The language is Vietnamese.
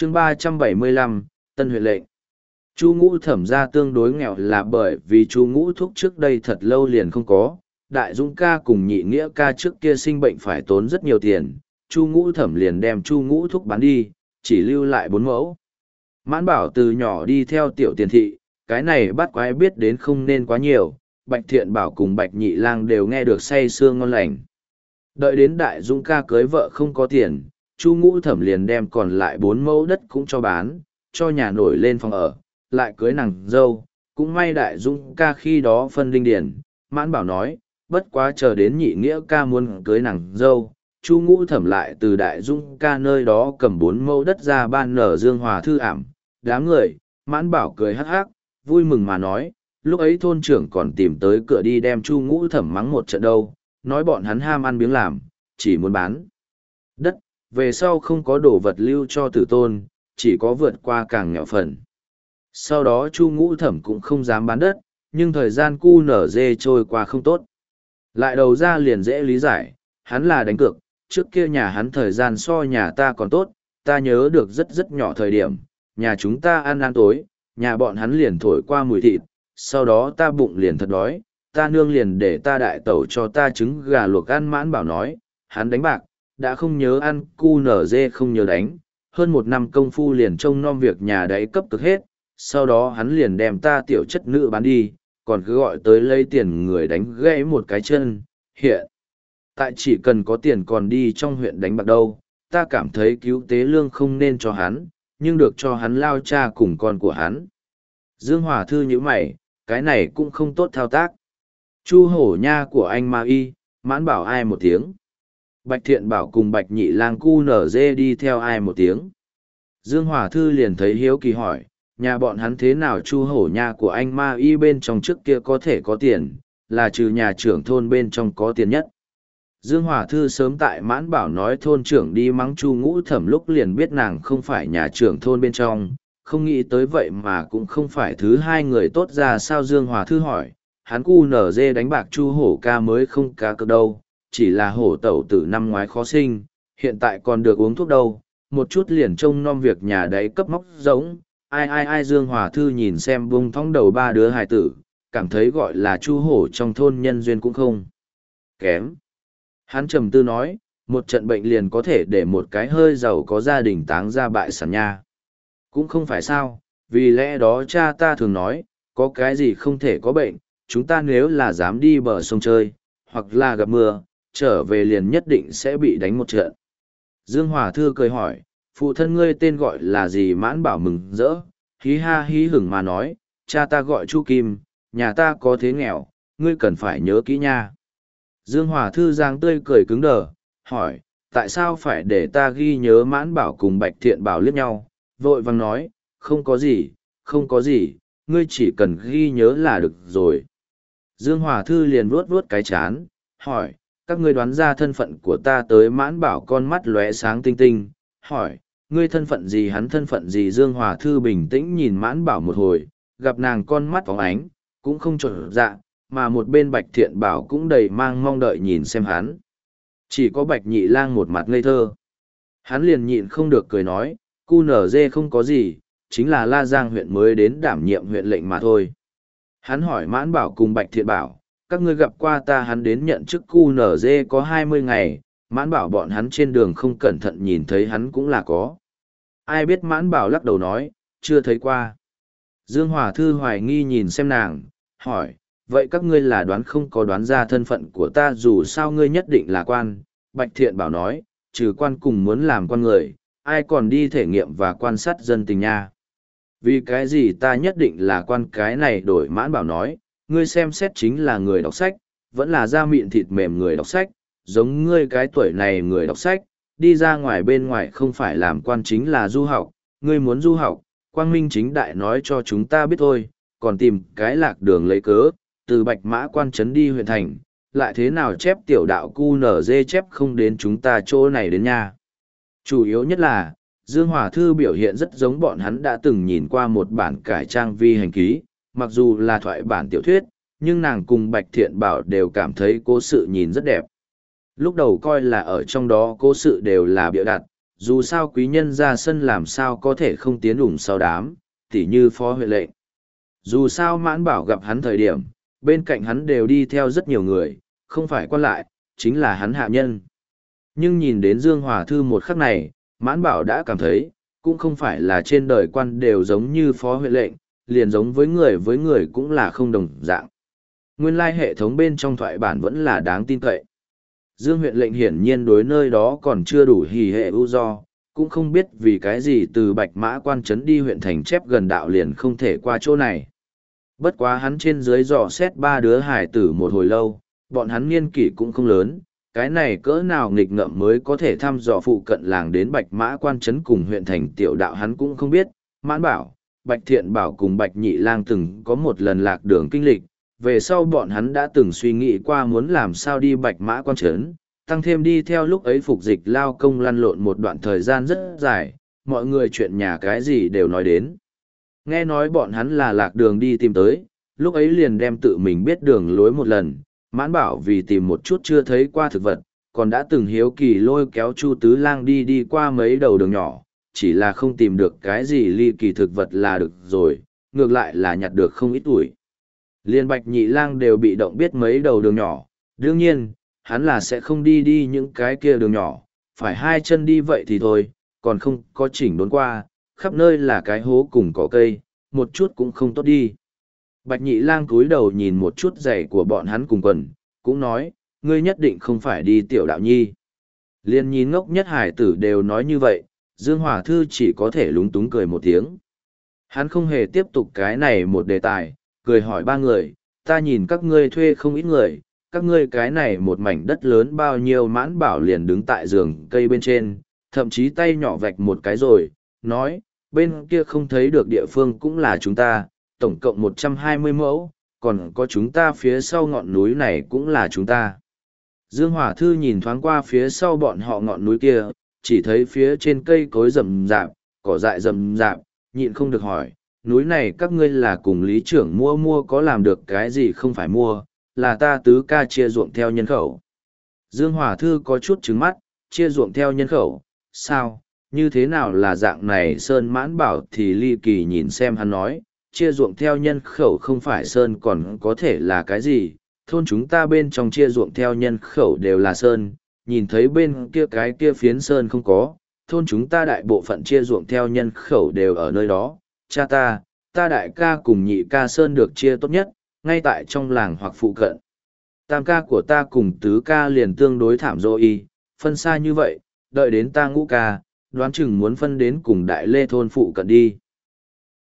chương 375, Tân huyện lệnh. Chu Ngũ Thẩm gia tương đối nghèo là bởi vì Chu Ngũ Thúc trước đây thật lâu liền không có, Đại Dũng ca cùng Nhị Nghĩa ca trước kia sinh bệnh phải tốn rất nhiều tiền, Chu Ngũ Thẩm liền đem Chu Ngũ Thúc bán đi, chỉ lưu lại 4 mẫu. Mãn Bảo từ nhỏ đi theo tiểu tiền thị, cái này bắt quái biết đến không nên quá nhiều, Bạch Thiện Bảo cùng Bạch Nhị Lang đều nghe được say sưa ngon lành. Đợi đến Đại Dũng ca cưới vợ không có tiền, Chu Ngũ Thẩm liền đem còn lại 4 mẫu đất cũng cho bán, cho nhà nổi lên phòng ở, lại cưới nàng dâu. Cũng may Đại Dũng ca khi đó phân linh điển, Mãn Bảo nói, bất quá chờ đến Nhị Nghĩa ca muốn cưới nàng dâu, Chu Ngũ Thẩm lại từ Đại Dũng ca nơi đó cầm 4 mẫu đất ra ban nở Dương Hòa thư ảm. Đám người, Mãn Bảo cười hắc hắc, vui mừng mà nói, lúc ấy thôn trưởng còn tìm tới cửa đi đem Chu Ngũ Thẩm mắng một trận đâu, nói bọn hắn ham ăn biếng làm, chỉ muốn bán đất, về sau không có đồ vật lưu cho tử tôn, chỉ có vượt qua càng nghèo phần. Sau đó Chu Ngũ Thẩm cũng không dám bán đất, nhưng thời gian cu nở dê trôi qua không tốt. Lại đầu ra liền dễ lý giải, hắn là đánh cược, trước kia nhà hắn thời gian so nhà ta còn tốt, ta nhớ được rất nhỏ thời điểm, nhà chúng ta ăn tối, nhà bọn hắn liền thổi qua mùi thịt, sau đó ta bụng liền thật đói, ta nương liền để ta đại tẩu cho ta trứng gà luộc ăn. Mãn Bảo nói, hắn đánh bạc, đã không nhớ ăn cu nở dê không nhớ đánh, hơn 1 năm công phu liền trông nom việc nhà đấy cấp cực hết, sau đó hắn liền đem ta tiểu chất nữ bán đi, còn cứ gọi tới lấy tiền người đánh gãy một cái chân, hiện tại chỉ cần có tiền còn đi trong huyện đánh bạc đâu, ta cảm thấy cứu tế lương không nên cho hắn, nhưng được cho hắn lao cha cùng con của hắn. Dương Hòa thư như mày, cái này cũng không tốt thao tác. Chu Hổ nha của anh Ma Y, Mãn Bảo ai một tiếng. Bạch Thiện Bảo cùng Bạch Nhị Lang cu nở dê đi theo ai một tiếng. Dương Hòa thư liền thấy hiếu kỳ hỏi, nhà bọn hắn thế nào? Chu Hổ nha của anh Ma Y bên trong trước kia có thể có tiền, là trừ nhà trưởng thôn bên trong có tiền nhất. Dương Hòa thư sớm tại Mãn Bảo nói thôn trưởng đi mắng Chu Ngũ Thẩm lúc liền biết nàng không phải nhà trưởng thôn bên trong, không nghĩ tới vậy mà cũng không phải thứ hai người tốt ra sao. Dương Hòa thư hỏi, hắn cu nở dê đánh bạc Chu Hổ ca mới không cá cược đâu, chỉ là hổ tẩu từ năm ngoái khó sinh, hiện tại còn được uống thuốc đâu, một chút liền trông nom việc nhà đấy cấp móc giống. Ai. Dương Hòa thư nhìn xem bung thong đầu 3 đứa hài tử, cảm thấy gọi là Chu Hổ trong thôn nhân duyên cũng không kém. Hắn trầm tư nói, một trận bệnh liền có thể để một cái hơi giàu có gia đình táng ra bại sản nha. Cũng không phải sao, vì lẽ đó cha ta thường nói, có cái gì không thể có bệnh, chúng ta nếu là dám đi bờ sông chơi, hoặc là gặp mưa, trở về liền nhất định sẽ bị đánh một trận. Dương Hòa thư cười hỏi, phụ thân ngươi tên gọi là gì? Mãn Bảo mừng rỡ, hí ha hí hửng mà nói, cha ta gọi Chu Kim, nhà ta có thế nghèo, ngươi cần phải nhớ kỹ nha. Dương Hòa thư giang tươi cười cứng đờ, hỏi, tại sao phải để ta ghi nhớ? Mãn Bảo cùng Bạch Thiện Bảo liếc nhau, vội vàng nói, không có gì, ngươi chỉ cần ghi nhớ là được rồi. Dương Hòa thư liền vuốt vuốt cái chán, hỏi, các ngươi đoán ra thân phận của ta tới? Mãn Bảo con mắt lóe sáng tinh tinh, hỏi, ngươi thân phận gì? Hắn thân phận gì? Dương Hòa thư bình tĩnh nhìn Mãn Bảo một hồi, gặp nàng con mắt phóng ánh, cũng không trộn dạ, mà một bên Bạch Thiện Bảo cũng đầy mang mong đợi nhìn xem hắn. Chỉ có Bạch Nhị Lang một mặt ngây thơ. Hắn liền nhịn không được cười nói, cu nở dê không có gì, chính là La Giang huyện mới đến đảm nhiệm huyện lệnh mà thôi. Hắn hỏi Mãn Bảo cùng Bạch Thiện Bảo, các ngươi gặp qua ta? Hắn đến nhận chức cu nở dê có 20 ngày, Mãn Bảo bọn hắn trên đường không cẩn thận nhìn thấy hắn cũng là có. Ai biết? Mãn Bảo lắc đầu nói, chưa thấy qua. Dương Hòa thư hoài nghi nhìn xem nàng, hỏi, vậy các ngươi là đoán không có đoán ra thân phận của ta? Dù sao ngươi nhất định là quan. Bạch Thiện Bảo nói, trừ quan cùng muốn làm con người, ai còn đi thể nghiệm và quan sát dân tình nha. Vì cái gì ta nhất định là quan? Cái này đổi. Mãn Bảo nói, ngươi xem xét chính là người đọc sách, vẫn là da mịn thịt mềm người đọc sách, giống ngươi cái tuổi này người đọc sách, đi ra ngoài bên ngoài không phải làm quan chính là du học, ngươi muốn du học, quang minh chính đại nói cho chúng ta biết thôi, còn tìm cái lạc đường lấy cớ, từ Bạch Mã quan trấn đi huyện thành, lại thế nào chép tiểu đạo cu nở dê chép không đến chúng ta chỗ này đến nha. Chủ yếu nhất là, Dương Hòa thư biểu hiện rất giống bọn hắn đã từng nhìn qua một bản cải trang vi hành ký, mặc dù là thoại bản tiểu thuyết, nhưng nàng cùng Bạch Thiện Bảo đều cảm thấy cố sự nhìn rất đẹp. Lúc đầu coi là ở trong đó cố sự đều là bịa đặt, Dù sao quý nhân ra sân làm sao có thể không tiến ủng sau đám, tỉ như phó huyện lệnh. Dù sao Mãn Bảo gặp hắn thời điểm, bên cạnh hắn đều đi theo rất nhiều người, không phải quan lại, chính là hắn hạ nhân. Nhưng nhìn đến Dương Hòa Thư một khắc này, Mãn Bảo đã cảm thấy, cũng không phải là trên đời quan đều giống như phó huyện lệnh, liền giống với người cũng là không đồng dạng. Nguyên lai hệ thống bên trong thoại bản vẫn là đáng tin cậy. Dương huyện lệnh hiển nhiên đối nơi đó còn chưa đủ hỉ hệ ưu do, cũng không biết vì cái gì từ Bạch Mã quan trấn đi huyện thành chép gần đạo liền không thể qua chỗ này. Bất quá hắn trên dưới dò xét ba đứa hải tử một hồi lâu, bọn hắn niên kỷ cũng không lớn, cái này cỡ nào nghịch ngợm mới có thể thăm dò phụ cận làng đến Bạch Mã quan trấn cùng huyện thành tiểu đạo hắn cũng không biết. Mãn Bảo, Bạch Thiện Bảo cùng Bạch Nhị Lang từng có một lần lạc đường kinh lịch, về sau bọn hắn đã từng suy nghĩ qua muốn làm sao đi Bạch Mã quan trấn, tăng thêm đi theo lúc ấy phục dịch lao công lăn lộn một đoạn thời gian rất dài, mọi người chuyện nhà cái gì đều nói đến. Nghe nói bọn hắn là lạc đường đi tìm tới, lúc ấy liền đem tự mình biết đường lối một lần, Mãn Bảo vì tìm một chút chưa thấy qua thực vật, còn đã từng hiếu kỳ lôi kéo Chu Tứ Lang đi qua mấy đầu đường nhỏ, chỉ là không tìm được cái gì ly kỳ thực vật là được rồi, ngược lại là nhặt được không ít tuổi. Liên Bạch Nhị Lang đều bị động biết mấy đầu đường nhỏ, đương nhiên, hắn là sẽ không đi những cái kia đường nhỏ, phải hai chân đi vậy thì thôi, còn không có chỉnh đốn qua, khắp nơi là cái hố cùng cỏ cây, một chút cũng không tốt đi. Bạch Nhị Lang cúi đầu nhìn một chút giày của bọn hắn cùng quần, cũng nói, ngươi nhất định không phải đi tiểu đạo nhi. Liên nhìn ngốc nhất hải tử đều nói như vậy, Dương Hòa Thư chỉ có thể lúng túng cười một tiếng. Hắn không hề tiếp tục cái này một đề tài, cười hỏi ba người, ta nhìn các ngươi thuê không ít người, các ngươi cái này một mảnh đất lớn bao nhiêu. Mãn Bảo liền đứng tại giường cây bên trên, thậm chí tay nhỏ vạch một cái rồi, nói, bên kia không thấy được địa phương cũng là chúng ta, tổng cộng 120 mẫu, còn có chúng ta phía sau ngọn núi này cũng là chúng ta. Dương Hòa Thư nhìn thoáng qua phía sau bọn họ ngọn núi kia, chỉ thấy phía trên cây cối rậm rạp, cỏ dại rậm rạp, nhịn không được hỏi, núi này các ngươi là cùng lý trưởng mua có làm được cái gì không phải mua, là ta tứ ca chia ruộng theo nhân khẩu. Dương Hòa Thư có chút trứng mắt, chia ruộng theo nhân khẩu, sao, như thế nào là dạng này? Sơn Mãn Bảo thì ly kỳ nhìn xem hắn nói, chia ruộng theo nhân khẩu không phải sơn còn có thể là cái gì, thôn chúng ta bên trong chia ruộng theo nhân khẩu đều là sơn, nhìn thấy bên kia cái kia phiến sơn không có, thôn chúng ta đại bộ phận chia ruộng theo nhân khẩu đều ở nơi đó, cha ta đại ca cùng nhị ca sơn được chia tốt nhất, ngay tại trong làng hoặc phụ cận. Tam ca của ta cùng tứ ca liền tương đối thảm rồi, phân xa như vậy, đợi đến ta ngũ ca, đoán chừng muốn phân đến cùng đại lê thôn phụ cận đi.